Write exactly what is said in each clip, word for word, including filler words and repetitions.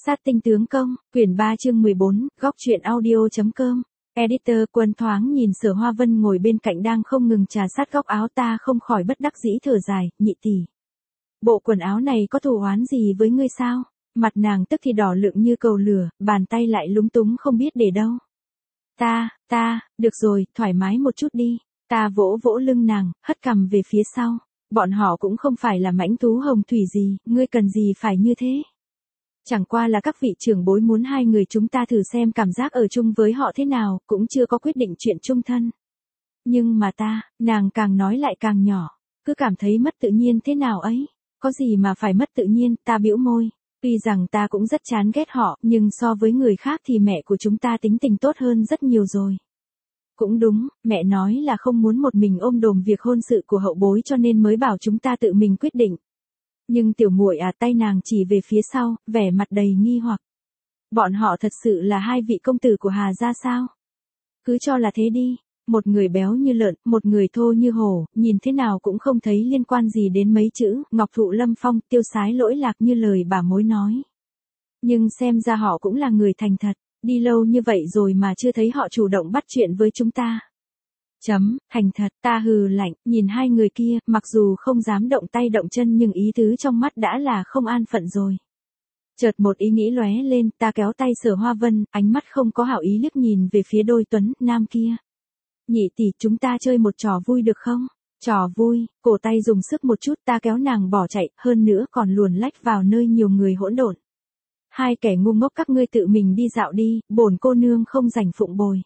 Sát tinh tướng công, quyển ba chương mười bốn, góc truyện audio.com. Editor Quân thoáng nhìn Sở Hoa Vân ngồi bên cạnh đang không ngừng trà sát góc áo ta không khỏi bất đắc dĩ thở dài, nhị tỷ. Bộ quần áo này có thù oán gì với ngươi sao? Mặt nàng tức thì đỏ lượng như cầu lửa, bàn tay lại lúng túng không biết để đâu. Ta, ta, được rồi, thoải mái một chút đi. Ta vỗ vỗ lưng nàng, hất cằm về phía sau. Bọn họ cũng không phải là mãnh thú hồng thủy gì, ngươi cần gì phải như thế? Chẳng qua là các vị trưởng bối muốn hai người chúng ta thử xem cảm giác ở chung với họ thế nào, cũng chưa có quyết định chuyện chung thân. Nhưng mà ta, nàng càng nói lại càng nhỏ, cứ cảm thấy mất tự nhiên thế nào ấy. Có gì mà phải mất tự nhiên, ta bĩu môi. Tuy rằng ta cũng rất chán ghét họ, nhưng so với người khác thì mẹ của chúng ta tính tình tốt hơn rất nhiều rồi. Cũng đúng, mẹ nói là không muốn một mình ôm đồm việc hôn sự của hậu bối cho nên mới bảo chúng ta tự mình quyết định. Nhưng tiểu muội à, tay nàng chỉ về phía sau, vẻ mặt đầy nghi hoặc. Bọn họ thật sự là hai vị công tử của Hà gia sao? Cứ cho là thế đi, một người béo như lợn, một người thô như hổ, nhìn thế nào cũng không thấy liên quan gì đến mấy chữ, Ngọc Thụ Lâm Phong, tiêu sái lỗi lạc như lời bà mối nói. Nhưng xem ra họ cũng là người thành thật, đi lâu như vậy rồi mà chưa thấy họ chủ động bắt chuyện với chúng ta. Chấm, thành thật, ta hừ lạnh, nhìn hai người kia, mặc dù không dám động tay động chân nhưng ý tứ trong mắt đã là không an phận rồi. Chợt một ý nghĩ lóe lên, ta kéo tay Sở Hoa Vân, ánh mắt không có hảo ý liếc nhìn về phía đôi tuấn nam kia. Nhị tỷ, chúng ta chơi một trò vui được không? Trò vui, cổ tay dùng sức một chút, ta kéo nàng bỏ chạy, hơn nữa còn luồn lách vào nơi nhiều người hỗn độn. Hai kẻ ngu ngốc các ngươi tự mình đi dạo đi, bổn cô nương không rảnh phụng bồi.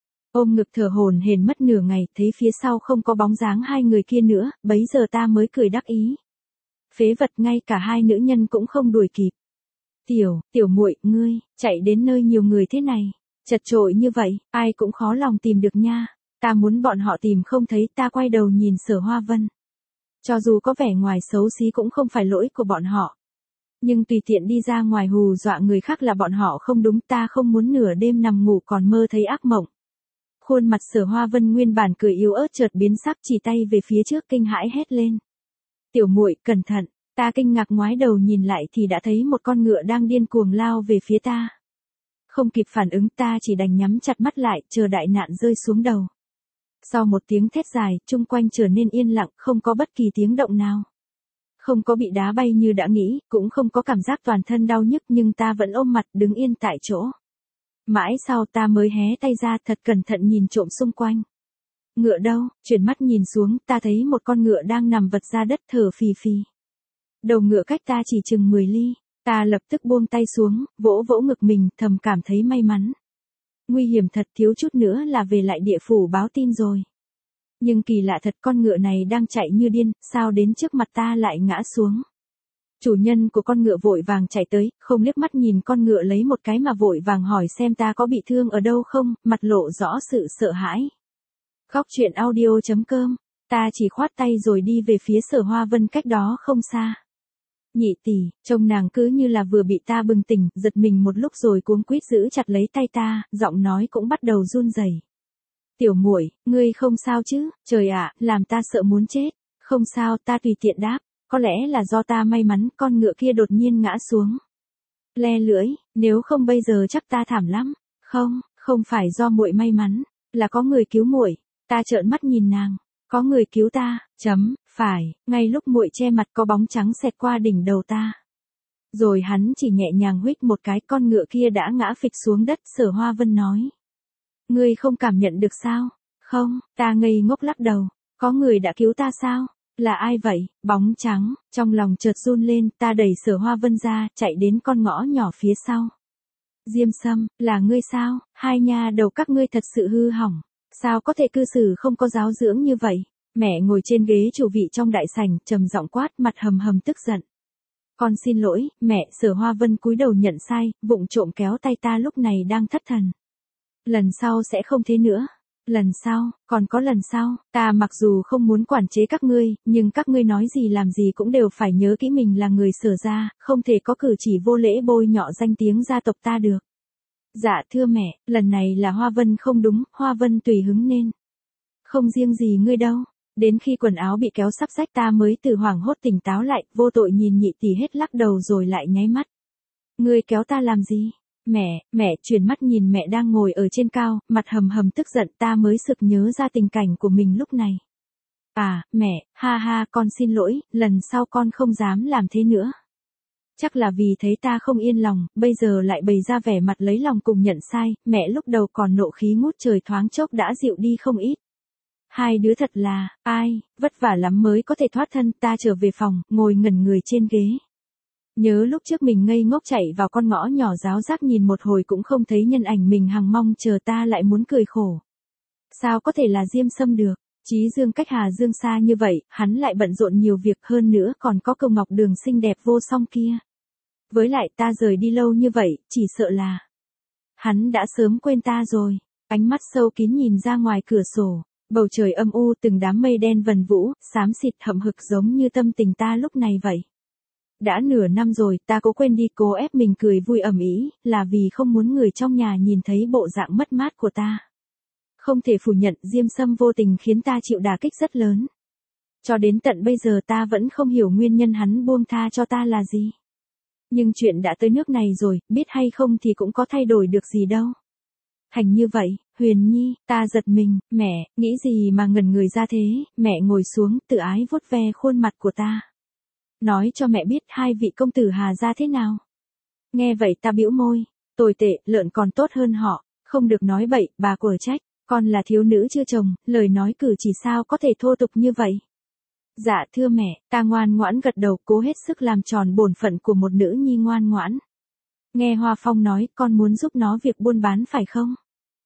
Ôm ngực thở hổn hển mất nửa ngày, thấy phía sau không có bóng dáng hai người kia nữa, bấy giờ ta mới cười đắc ý. Phế vật, ngay cả hai nữ nhân cũng không đuổi kịp. Tiểu, tiểu muội, ngươi, chạy đến nơi nhiều người thế này, chật chội như vậy, ai cũng khó lòng tìm được nha. Ta muốn bọn họ tìm không thấy, ta quay đầu nhìn Sở Hoa Vân. Cho dù có vẻ ngoài xấu xí cũng không phải lỗi của bọn họ. Nhưng tùy tiện đi ra ngoài hù dọa người khác là bọn họ không đúng, ta không muốn nửa đêm nằm ngủ còn mơ thấy ác mộng. Khuôn mặt Sở Hoa Vân nguyên bản cười yếu ớt chợt biến sắc, chỉ tay về phía trước kinh hãi hét lên. Tiểu muội, cẩn thận, ta kinh ngạc ngoái đầu nhìn lại thì đã thấy một con ngựa đang điên cuồng lao về phía ta. Không kịp phản ứng ta chỉ đành nhắm chặt mắt lại, chờ đại nạn rơi xuống đầu. Sau một tiếng thét dài, chung quanh trở nên yên lặng, không có bất kỳ tiếng động nào. Không có bị đá bay như đã nghĩ, cũng không có cảm giác toàn thân đau nhức nhưng ta vẫn ôm mặt đứng yên tại chỗ. Mãi sau ta mới hé tay ra thật cẩn thận nhìn trộm xung quanh. Ngựa đâu, chuyển mắt nhìn xuống, ta thấy một con ngựa đang nằm vật ra đất thở phì phì. Đầu ngựa cách ta chỉ chừng mười ly, ta lập tức buông tay xuống, vỗ vỗ ngực mình, thầm cảm thấy may mắn. Nguy hiểm thật, thiếu chút nữa là về lại địa phủ báo tin rồi. Nhưng kỳ lạ thật, con ngựa này đang chạy như điên, sao đến trước mặt ta lại ngã xuống. Chủ nhân của con ngựa vội vàng chạy tới, không liếc mắt nhìn con ngựa lấy một cái mà vội vàng hỏi xem ta có bị thương ở đâu không, mặt lộ rõ sự sợ hãi. Góc truyện audio.com, ta chỉ khoát tay rồi đi về phía Sở Hoa Vân cách đó không xa. Nhị tỷ, trông nàng cứ như là vừa bị ta bừng tỉnh, giật mình một lúc rồi cuống quýt giữ chặt lấy tay ta, giọng nói cũng bắt đầu run rẩy. Tiểu muội, ngươi không sao chứ? Trời ạ, làm ta sợ muốn chết. Không sao, ta tùy tiện đáp. Có lẽ là do ta may mắn, con ngựa kia đột nhiên ngã xuống. Le lưỡi, nếu không bây giờ chắc ta thảm lắm. Không, không phải do muội may mắn, là có người cứu muội. Ta trợn mắt nhìn nàng. Có người cứu ta, chấm, phải, ngay lúc muội che mặt có bóng trắng xẹt qua đỉnh đầu ta. Rồi hắn chỉ nhẹ nhàng huých một cái, con ngựa kia đã ngã phịch xuống đất. Sở Hoa Vân nói. Ngươi không cảm nhận được sao? Không, ta ngây ngốc lắc đầu. Có người đã cứu ta sao? Là ai vậy? Bóng trắng, trong lòng chợt run lên, ta đẩy Sở Hoa Vân ra, chạy đến con ngõ nhỏ phía sau. Diêm Sâm, là ngươi sao? Hai nha đầu các ngươi thật sự hư hỏng. Sao có thể cư xử không có giáo dưỡng như vậy? Mẹ ngồi trên ghế chủ vị trong đại sảnh, trầm giọng quát, mặt hầm hầm tức giận. Con xin lỗi, mẹ. Sở Hoa Vân cúi đầu nhận sai, vụng trộm kéo tay ta lúc này đang thất thần. Lần sau sẽ không thế nữa. Lần sau, còn có lần sau, ta mặc dù không muốn quản chế các ngươi, nhưng các ngươi nói gì làm gì cũng đều phải nhớ kỹ mình là người Sở gia, không thể có cử chỉ vô lễ bôi nhọ danh tiếng gia tộc ta được. Dạ thưa mẹ, lần này là Hoa Vân không đúng, Hoa Vân tùy hứng nên. Không riêng gì ngươi đâu. Đến khi quần áo bị kéo sắp rách ta mới từ hoảng hốt tỉnh táo lại, vô tội nhìn nhị tỷ hết lắc đầu rồi lại nháy mắt. Ngươi kéo ta làm gì? Mẹ, mẹ, chuyển mắt nhìn mẹ đang ngồi ở trên cao, mặt hầm hầm tức giận, ta mới sực nhớ ra tình cảnh của mình lúc này. À, mẹ, ha ha, con xin lỗi, lần sau con không dám làm thế nữa. Chắc là vì thấy ta không yên lòng, bây giờ lại bày ra vẻ mặt lấy lòng cùng nhận sai, mẹ lúc đầu còn nộ khí ngút trời thoáng chốc đã dịu đi không ít. Hai đứa thật là, ai, vất vả lắm mới có thể thoát thân, ta trở về phòng, ngồi ngẩn người trên ghế. Nhớ lúc trước mình ngây ngốc chạy vào con ngõ nhỏ ráo rác nhìn một hồi cũng không thấy nhân ảnh mình hằng mong chờ ta lại muốn cười khổ. Sao có thể là Diêm Sâm được? Chí Dương cách Hà Dương xa như vậy, hắn lại bận rộn nhiều việc hơn nữa còn có Cầu Ngọc Đường xinh đẹp vô song kia. Với lại ta rời đi lâu như vậy, chỉ sợ là hắn đã sớm quên ta rồi. Ánh mắt sâu kín nhìn ra ngoài cửa sổ, bầu trời âm u từng đám mây đen vần vũ, xám xịt hậm hực giống như tâm tình ta lúc này vậy. Đã nửa năm rồi, ta cố quên đi, cố ép mình cười vui ầm ĩ, là vì không muốn người trong nhà nhìn thấy bộ dạng mất mát của ta. Không thể phủ nhận, Diêm Sâm vô tình khiến ta chịu đả kích rất lớn. Cho đến tận bây giờ ta vẫn không hiểu nguyên nhân hắn buông tha cho ta là gì. Nhưng chuyện đã tới nước này rồi, biết hay không thì cũng có thay đổi được gì đâu. Thành như vậy, Huyền Nhi, ta giật mình, mẹ, nghĩ gì mà ngẩn người ra thế, mẹ ngồi xuống, tự ái vuốt ve khuôn mặt của ta. Nói cho mẹ biết hai vị công tử Hà gia thế nào. Nghe vậy ta bĩu môi, tồi tệ, lợn còn tốt hơn họ, không được nói bậy, bà quở trách, con là thiếu nữ chưa chồng, lời nói cử chỉ sao có thể thô tục như vậy. Dạ thưa mẹ, ta ngoan ngoãn gật đầu, cố hết sức làm tròn bổn phận của một nữ nhi ngoan ngoãn. Nghe Hoa Phong nói, con muốn giúp nó việc buôn bán phải không?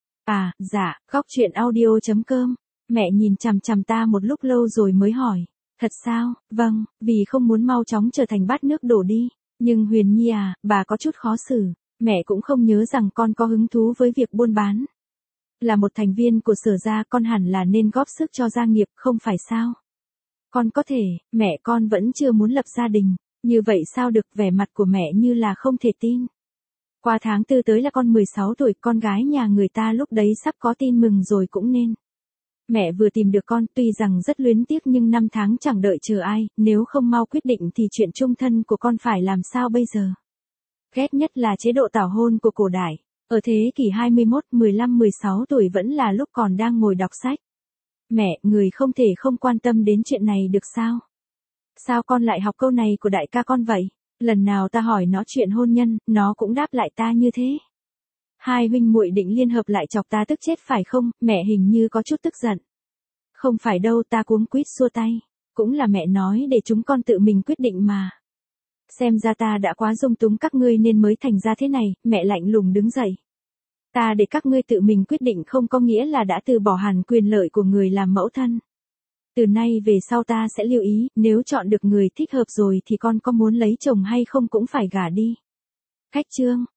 À, dạ, góc truyện audio chấm com. Mẹ nhìn chằm chằm ta một lúc lâu rồi mới hỏi. Thật sao? Vâng, vì không muốn mau chóng trở thành bát nước đổ đi. Nhưng Huyền Nhi à, bà có chút khó xử. Mẹ cũng không nhớ rằng con có hứng thú với việc buôn bán. Là một thành viên của Sở gia, con hẳn là nên góp sức cho gia nghiệp, không phải sao? Con có thể, mẹ con vẫn chưa muốn lập gia đình. Như vậy sao được, vẻ mặt của mẹ như là không thể tin. Qua tháng tư tới là con mười sáu tuổi, con gái nhà người ta lúc đấy sắp có tin mừng rồi cũng nên. Mẹ vừa tìm được con, tuy rằng rất luyến tiếc nhưng năm tháng chẳng đợi chờ ai, nếu không mau quyết định thì chuyện chung thân của con phải làm sao bây giờ. Ghét nhất là chế độ tảo hôn của cổ đại. Ở thế kỷ hai mươi mốt, mười lăm mười sáu tuổi vẫn là lúc còn đang ngồi đọc sách. Mẹ, người không thể không quan tâm đến chuyện này được sao? Sao con lại học câu này của đại ca con vậy? Lần nào ta hỏi nó chuyện hôn nhân, nó cũng đáp lại ta như thế. Hai huynh muội định liên hợp lại chọc ta tức chết phải không? Mẹ hình như có chút tức giận. Không phải đâu, ta cuống quýt xua tay. Cũng là mẹ nói để chúng con tự mình quyết định mà. Xem ra ta đã quá dung túng các ngươi nên mới thành ra thế này, mẹ lạnh lùng đứng dậy. Ta để các ngươi tự mình quyết định không có nghĩa là đã từ bỏ hẳn quyền lợi của người làm mẫu thân. Từ nay về sau ta sẽ lưu ý, nếu chọn được người thích hợp rồi thì con có muốn lấy chồng hay không cũng phải gả đi. Khách trương,